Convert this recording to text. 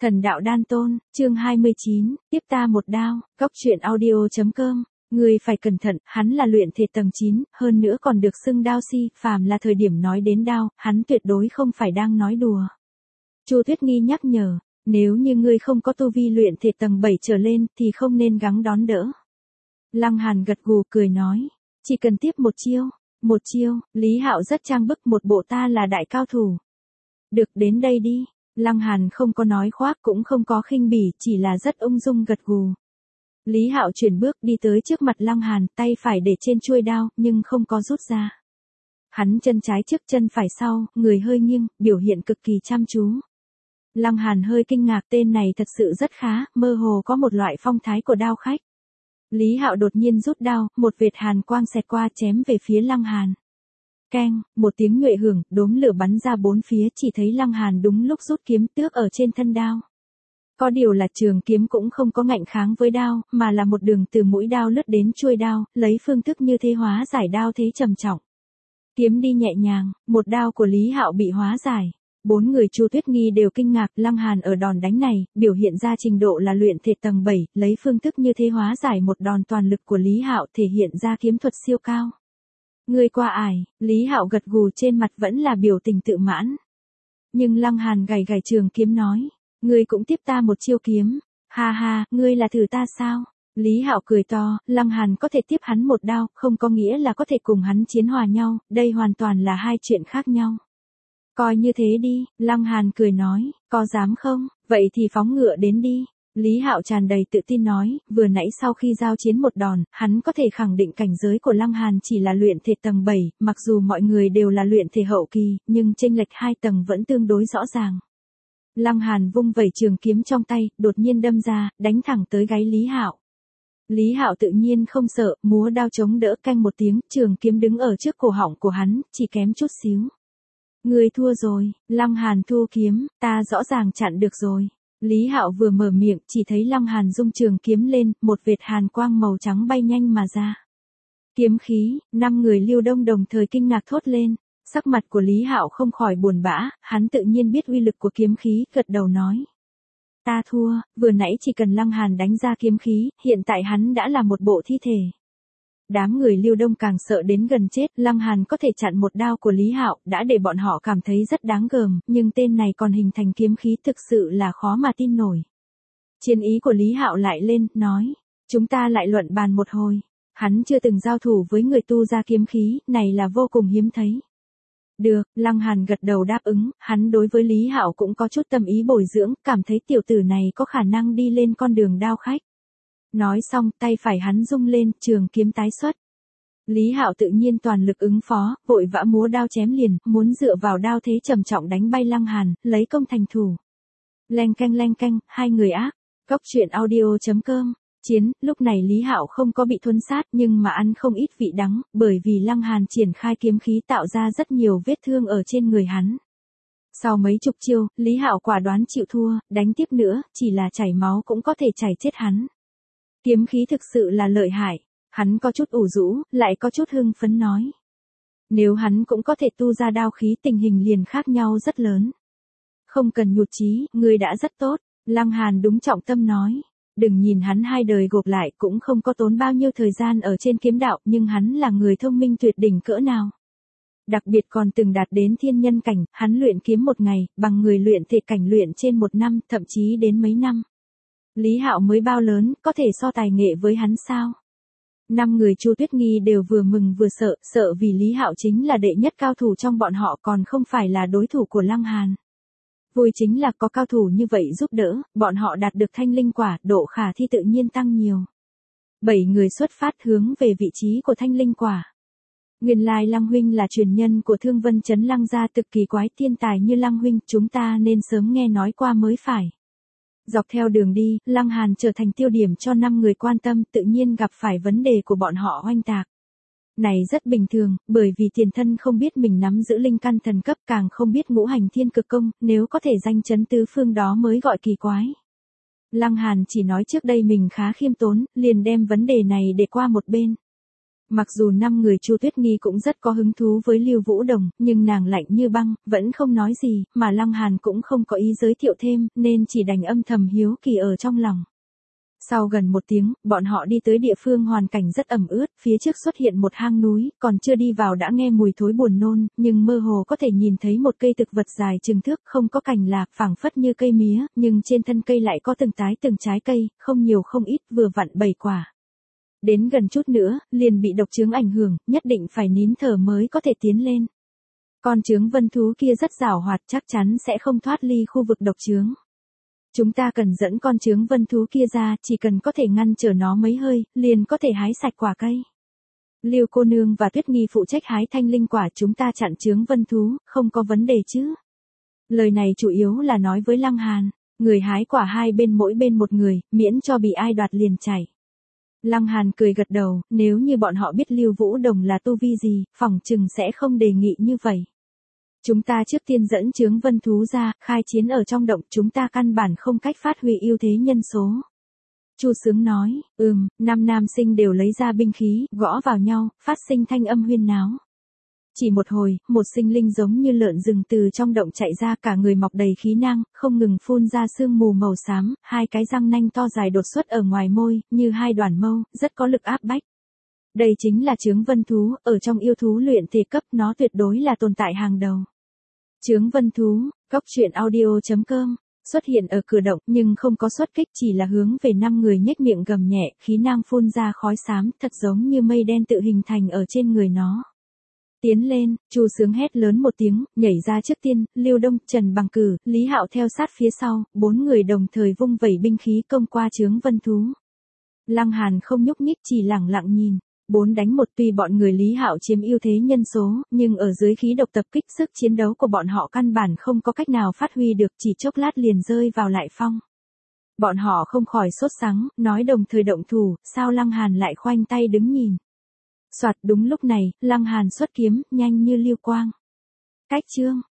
Thần đạo đan tôn, chương 29, tiếp ta một đao, Cóc truyện audio.com. Người phải cẩn thận, hắn là luyện thể tầng 9, hơn nữa còn được xưng đao si, phàm là thời điểm nói đến đao, hắn tuyệt đối không phải đang nói đùa. Chu Tuyết Nghi nhắc nhở, nếu như ngươi không có tu vi luyện thể tầng 7 trở lên thì không nên gắng đón đỡ. Lăng Hàn gật gù cười nói, chỉ cần tiếp một chiêu, Lý Hạo rất trang bức một bộ ta là đại cao thủ. Được, đến đây đi. Lăng Hàn không có nói khoác cũng không có khinh bỉ, chỉ là rất ung dung gật gù. Lý Hạo chuyển bước đi tới trước mặt Lăng Hàn, tay phải để trên chuôi đao, nhưng không có rút ra. Hắn chân trái trước chân phải sau, người hơi nghiêng, biểu hiện cực kỳ chăm chú. Lăng Hàn hơi kinh ngạc, tên này thật sự rất khá, mơ hồ có một loại phong thái của đao khách. Lý Hạo đột nhiên rút đao, một vệt hàn quang xẹt qua chém về phía Lăng Hàn. Keng, một tiếng nhuệ hưởng, đốm lửa bắn ra bốn phía, chỉ thấy Lăng Hàn đúng lúc rút kiếm tước ở trên thân đao. Có điều là trường kiếm cũng không có ngạnh kháng với đao, mà là một đường từ mũi đao lướt đến chuôi đao, lấy phương thức như thế hóa giải đao thế trầm trọng. Kiếm đi nhẹ nhàng, một đao của Lý Hạo bị hóa giải. Bốn người Chu Tuyết Nghi đều kinh ngạc, Lăng Hàn ở đòn đánh này, biểu hiện ra trình độ là luyện thể tầng 7, lấy phương thức như thế hóa giải một đòn toàn lực của Lý Hạo, thể hiện ra kiếm thuật siêu cao. Ngươi qua ải, Lý Hạo gật gù, trên mặt vẫn là biểu tình tự mãn. Nhưng Lăng Hàn gảy gảy trường kiếm nói, ngươi cũng tiếp ta một chiêu kiếm, ha ha, ngươi là thử ta sao? Lý Hạo cười to, Lăng Hàn có thể tiếp hắn một đao, không có nghĩa là có thể cùng hắn chiến hòa nhau, đây hoàn toàn là hai chuyện khác nhau. Coi như thế đi, Lăng Hàn cười nói, có dám không, vậy thì phóng ngựa đến đi. Lý Hạo tràn đầy tự tin nói, vừa nãy sau khi giao chiến một đòn, hắn có thể khẳng định cảnh giới của Lăng Hàn chỉ là luyện thể tầng 7, mặc dù mọi người đều là luyện thể hậu kỳ, nhưng chênh lệch 2 tầng vẫn tương đối rõ ràng. Lăng Hàn vung vẩy trường kiếm trong tay, đột nhiên đâm ra, đánh thẳng tới gáy Lý Hạo. Lý Hạo tự nhiên không sợ, múa đao chống đỡ, canh một tiếng, trường kiếm đứng ở trước cổ họng của hắn, chỉ kém chút xíu. Ngươi thua rồi, Lăng Hàn thu kiếm, ta rõ ràng chặn được rồi. Lý Hạo vừa mở miệng, chỉ thấy Lăng Hàn dung trường kiếm lên, một vệt hàn quang màu trắng bay nhanh mà ra. Kiếm khí, 5 người Liêu Đông đồng thời kinh ngạc thốt lên, sắc mặt của Lý Hạo không khỏi buồn bã, hắn tự nhiên biết uy lực của kiếm khí, gật đầu nói. Ta thua, vừa nãy chỉ cần Lăng Hàn đánh ra kiếm khí, hiện tại hắn đã là một bộ thi thể. Đám người Liêu Đông càng sợ đến gần chết, Lăng Hàn có thể chặn một đao của Lý Hạo, đã để bọn họ cảm thấy rất đáng gờm, nhưng tên này còn hình thành kiếm khí thực sự là khó mà tin nổi. Chiến ý của Lý Hạo lại lên, nói, chúng ta lại luận bàn một hồi. Hắn chưa từng giao thủ với người tu ra kiếm khí, này là vô cùng hiếm thấy. Được, Lăng Hàn gật đầu đáp ứng, hắn đối với Lý Hạo cũng có chút tâm ý bồi dưỡng, cảm thấy tiểu tử này có khả năng đi lên con đường đao khách. Nói xong, tay phải hắn rung lên, trường kiếm tái xuất. Lý Hạo tự nhiên toàn lực ứng phó, vội vã múa đao chém liền, muốn dựa vào đao thế trầm trọng đánh bay Lăng Hàn, lấy công thành thủ. Leng canh, hai người ác. Cóc truyện audio.com. Chiến, lúc này Lý Hạo không có bị thuần sát nhưng mà ăn không ít vị đắng, bởi vì Lăng Hàn triển khai kiếm khí tạo ra rất nhiều vết thương ở trên người hắn. Sau mấy chục chiêu, Lý Hạo quả đoán chịu thua, đánh tiếp nữa, chỉ là chảy máu cũng có thể chảy chết hắn. Kiếm khí thực sự là lợi hại, hắn có chút ủ rũ, lại có chút hưng phấn nói. Nếu hắn cũng có thể tu ra đao khí, tình hình liền khác nhau rất lớn. Không cần nhụt chí, ngươi đã rất tốt, Lăng Hàn đúng trọng tâm nói. Đừng nhìn hắn hai đời gộp lại cũng không có tốn bao nhiêu thời gian ở trên kiếm đạo, nhưng hắn là người thông minh tuyệt đỉnh cỡ nào. Đặc biệt còn từng đạt đến thiên nhân cảnh, hắn luyện kiếm một ngày, bằng người luyện thể cảnh luyện trên 1 năm, thậm chí đến mấy năm. Lý Hạo mới bao lớn, có thể so tài nghệ với hắn sao? 5 người Chu Tuyết Nghi đều vừa mừng vừa sợ, sợ vì Lý Hạo chính là đệ nhất cao thủ trong bọn họ, còn không phải là đối thủ của Lăng Hàn. Vui chính là có cao thủ như vậy giúp đỡ, bọn họ đạt được thanh linh quả, độ khả thi tự nhiên tăng nhiều. 7 người xuất phát hướng về vị trí của thanh linh quả. Nguyên lai Lăng huynh là truyền nhân của Thương Vân Trấn Lăng gia, cực kỳ quái, thiên tài như Lăng huynh, chúng ta nên sớm nghe nói qua mới phải. Dọc theo đường đi, Lăng Hàn trở thành tiêu điểm cho 5 người quan tâm, tự nhiên gặp phải vấn đề của bọn họ oanh tạc. Này rất bình thường, bởi vì tiền thân không biết mình nắm giữ linh căn thần cấp, càng không biết ngũ hành thiên cực công, nếu có thể danh chấn tứ phương đó mới gọi kỳ quái. Lăng Hàn chỉ nói trước đây mình khá khiêm tốn, liền đem vấn đề này để qua một bên. Mặc dù 5 người Chu Tuyết Nghi cũng rất có hứng thú với Lưu Vũ Đồng, nhưng nàng lạnh như băng, vẫn không nói gì, mà Lăng Hàn cũng không có ý giới thiệu thêm, nên chỉ đành âm thầm hiếu kỳ ở trong lòng. Sau gần 1 tiếng, bọn họ đi tới địa phương hoàn cảnh rất ẩm ướt, phía trước xuất hiện một hang núi, còn chưa đi vào đã nghe mùi thối buồn nôn, nhưng mơ hồ có thể nhìn thấy một cây thực vật dài chừng thước, không có cành lạc, phảng phất như cây mía, nhưng trên thân cây lại có từng trái cây, không nhiều không ít, vừa vặn 7 quả. Đến gần chút nữa, liền bị độc chướng ảnh hưởng, nhất định phải nín thở mới có thể tiến lên. Con chướng vân thú kia rất giàu hoạt, chắc chắn sẽ không thoát ly khu vực độc chướng. Chúng ta cần dẫn con chướng vân thú kia ra, chỉ cần có thể ngăn trở nó mấy hơi, liền có thể hái sạch quả cây. Lưu cô nương và Tuyết Nghi phụ trách hái thanh linh quả, chúng ta chặn chướng vân thú, không có vấn đề chứ. Lời này chủ yếu là nói với Lăng Hàn, người hái quả hai bên mỗi bên một người, miễn cho bị ai đoạt liền chảy. Lăng Hàn cười gật đầu, nếu như bọn họ biết Lưu Vũ Đồng là tu vi gì, phỏng chừng sẽ không đề nghị như vậy. Chúng ta trước tiên dẫn chướng vân thú ra, khai chiến ở trong động, chúng ta căn bản không cách phát huy ưu thế nhân số. Chu Sướng nói, 5 nam sinh đều lấy ra binh khí, gõ vào nhau, phát sinh thanh âm huyên náo. Chỉ một hồi, một sinh linh giống như lợn rừng từ trong động chạy ra, cả người mọc đầy khí nang, không ngừng phun ra sương mù màu xám, 2 cái răng nanh to dài đột xuất ở ngoài môi, như 2 đoàn mâu, rất có lực áp bách. Đây chính là chướng vân thú, ở trong yêu thú luyện thể cấp nó tuyệt đối là tồn tại hàng đầu. Chướng vân thú, goctruyện.audio.com, xuất hiện ở cửa động nhưng không có xuất kích, chỉ là hướng về 5 người nhếch miệng gầm nhẹ, khí nang phun ra khói xám, thật giống như mây đen tự hình thành ở trên người nó. Tiến lên, Chu Sướng hét lớn một tiếng, nhảy ra trước tiên, Lưu Đông, Trần Bằng Cử, Lý Hạo theo sát phía sau, 4 người đồng thời vung vẩy binh khí công qua chướng vân thú. Lăng Hàn không nhúc nhích, chỉ lẳng lặng nhìn. 4 đánh 1, tuy bọn người Lý Hạo chiếm ưu thế nhân số, nhưng ở dưới khí độc tập kích, sức chiến đấu của bọn họ căn bản không có cách nào phát huy được, chỉ chốc lát liền rơi vào lại phong. Bọn họ không khỏi sốt sắng, nói đồng thời động thủ, sao Lăng Hàn lại khoanh tay đứng nhìn. Soạt, đúng lúc này, Lăng Hàn xuất kiếm, nhanh như lưu quang. Cách chương